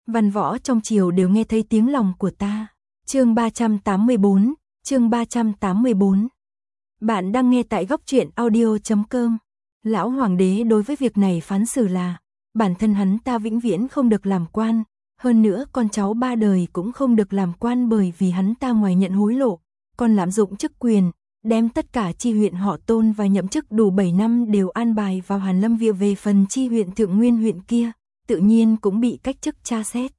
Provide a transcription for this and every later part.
Văn võ trong triều đều nghe thấy tiếng lòng của ta. Chương 384, chương 384. Bạn đang nghe tại góc truyện audio.com. Lão hoàng đế đối với việc này phán xử là bản thân hắn ta vĩnh viễn không được làm quan, hơn nữa con cháu ba đời cũng không được làm quan, bởi vì hắn ta ngoài nhận hối lộ, còn lạm dụng chức quyền, đem tất cả chi huyện họ Tôn và nhậm chức đủ 7 năm đều an bài vào Hàn Lâm Viện. Về phần chi huyện Thượng Nguyên huyện kia, tự nhiên cũng bị cách chức tra xét.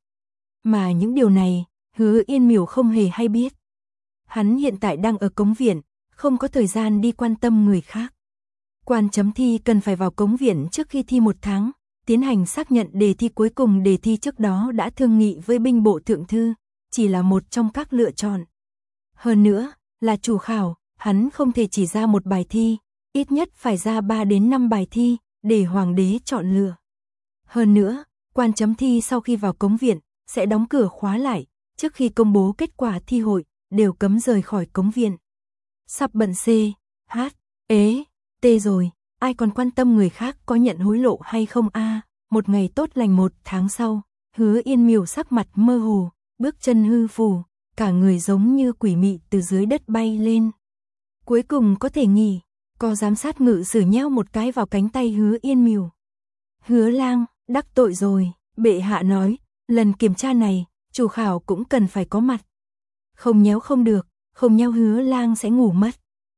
Mà những điều này, Hứa Yên Miểu không hề hay biết. Hắn hiện tại đang ở cống viện, không có thời gian đi quan tâm người khác. Quan chấm thi cần phải vào cống viện trước khi thi 1 tháng, tiến hành xác nhận đề thi cuối cùng. Đề thi trước đó đã thương nghị với binh bộ thượng thư, chỉ là một trong các lựa chọn. Hơn nữa, là chủ khảo, hắn không thể chỉ ra một bài thi, ít nhất phải ra 3 đến 5 bài thi, để hoàng đế chọn lựa. Hơn nữa, quan chấm thi sau khi vào cống viện, sẽ đóng cửa khóa lại, trước khi công bố kết quả thi hội, đều cấm rời khỏi cống viện. Sắp bận C, H, ế, T rồi, ai còn quan tâm người khác có nhận hối lộ hay không a? Một ngày tốt lành 1 tháng sau, Hứa Yên Miểu sắc mặt mơ hồ, bước chân hư phù, cả người giống như quỷ mị từ dưới đất bay lên. Cuối cùng có thể nghỉ, có giám sát ngự sử nheo một cái vào cánh tay Hứa Yên Miểu. Hứa lang, đắc tội rồi, bệ hạ nói, lần kiểm tra này, chủ khảo cũng cần phải có mặt. Không nhéo không được, không nhéo Hứa lang sẽ ngủ mất.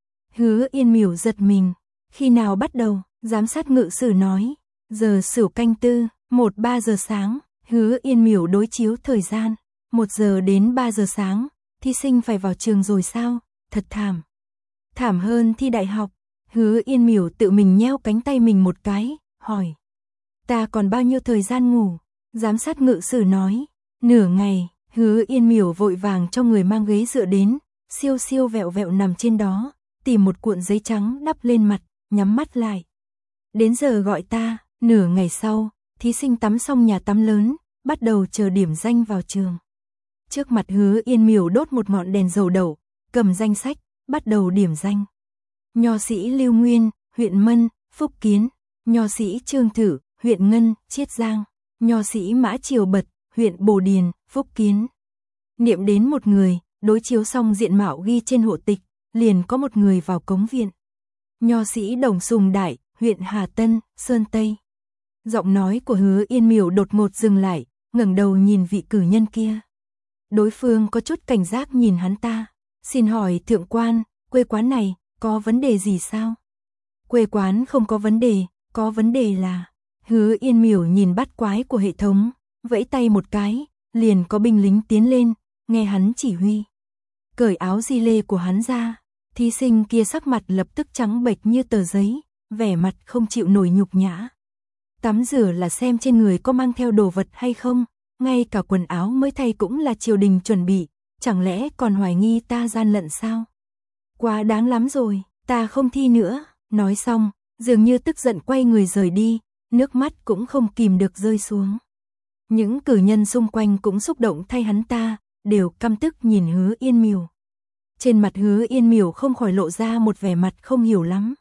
Hứa Yên Miểu giật mình, khi nào bắt đầu, giám sát ngự sử nói, giờ Sửu canh tư, 1-3 giờ sáng, Hứa Yên Miểu đối chiếu thời gian, 1 giờ đến 3 giờ sáng, thí sinh phải vào trường rồi sao, thật thảm. Thảm hơn thi đại học. Hứa Yên Miểu tự mình nheo cánh tay mình một cái, hỏi. Ta còn bao nhiêu thời gian ngủ? Giám sát ngự sử nói. Nửa ngày. Hứa Yên Miểu vội vàng cho người mang ghế dựa đến, siêu siêu vẹo vẹo nằm trên đó, tìm một cuộn giấy trắng đắp lên mặt, nhắm mắt lại. Đến giờ gọi ta. Nửa ngày sau, thí sinh tắm xong nhà tắm lớn, bắt đầu chờ điểm danh vào trường. Trước mặt Hứa Yên Miểu đốt một ngọn đèn dầu đậu, cầm danh sách, bắt đầu điểm danh. Nho sĩ Lưu Nguyên, huyện Mân, Phúc Kiến. Nho sĩ Trương Thử, huyện Ngân, Chiết Giang. Nho sĩ Mã Triều Bật, huyện Bồ Điền, Phúc Kiến. Niệm đến một người, đối chiếu xong diện mạo ghi trên hộ tịch, liền có một người vào cống viện. Nho sĩ Đồng Sùng Đại, huyện Hà Tân, Sơn Tây. Giọng nói của Hứa Yên Miểu đột ngột dừng lại, ngẩng đầu nhìn vị cử nhân kia. Đối phương có chút cảnh giác nhìn hắn ta. Xin hỏi thượng quan, quê quán này, có vấn đề gì sao? Quê quán không có vấn đề, có vấn đề là... Hứa Yên Miểu nhìn bắt quái của hệ thống, vẫy tay một cái, liền có binh lính tiến lên, nghe hắn chỉ huy. Cởi áo di lê của hắn ra, thí sinh kia sắc mặt lập tức trắng bệch như tờ giấy, vẻ mặt không chịu nổi nhục nhã. Tắm rửa là xem trên người có mang theo đồ vật hay không, ngay cả quần áo mới thay cũng là triều đình chuẩn bị, chẳng lẽ còn hoài nghi ta gian lận sao? Quá đáng lắm rồi, ta không thi nữa. Nói xong, dường như tức giận quay người rời đi, nước mắt cũng không kìm được rơi xuống. Những cử nhân xung quanh cũng xúc động thay hắn ta, đều căm tức nhìn Hứa Yên Miểu. Trên mặt Hứa Yên Miểu không khỏi lộ ra một vẻ mặt không hiểu lắm.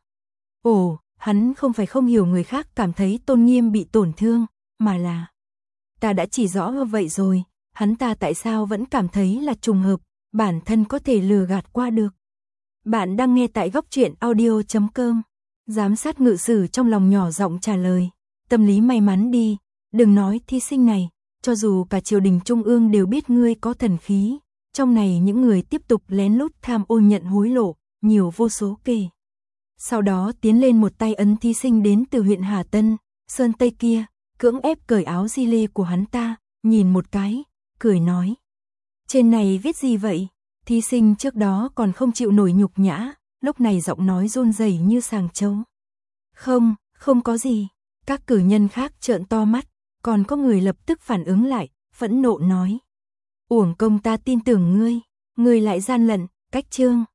Ồ, hắn không phải không hiểu người khác cảm thấy tôn nghiêm bị tổn thương, mà là... Ta đã chỉ rõ vậy rồi, hắn ta tại sao vẫn cảm thấy là trùng hợp, bản thân có thể lừa gạt qua được. Bạn đang nghe tại góc truyện audio.com. Giám sát ngự sử trong lòng nhỏ giọng trả lời. Tâm lý may mắn đi, đừng nói thí sinh này, cho dù cả triều đình trung ương đều biết ngươi có thần khí. Trong này những người tiếp tục lén lút tham ô nhận hối lộ, nhiều vô số kể. Sau đó tiến lên một tay ấn thí sinh đến từ huyện Hà Tân, Sơn Tây kia, cưỡng ép cởi áo di lê của hắn ta, nhìn một cái, cười nói. Trên này viết gì vậy? Thí sinh trước đó còn không chịu nổi nhục nhã, lúc này giọng nói run rẩy như sàng trâu. Không, không có gì. Các cử nhân khác trợn to mắt, còn có người lập tức phản ứng lại, phẫn nộ nói. Uổng công ta tin tưởng ngươi, ngươi lại gian lận, cách chương.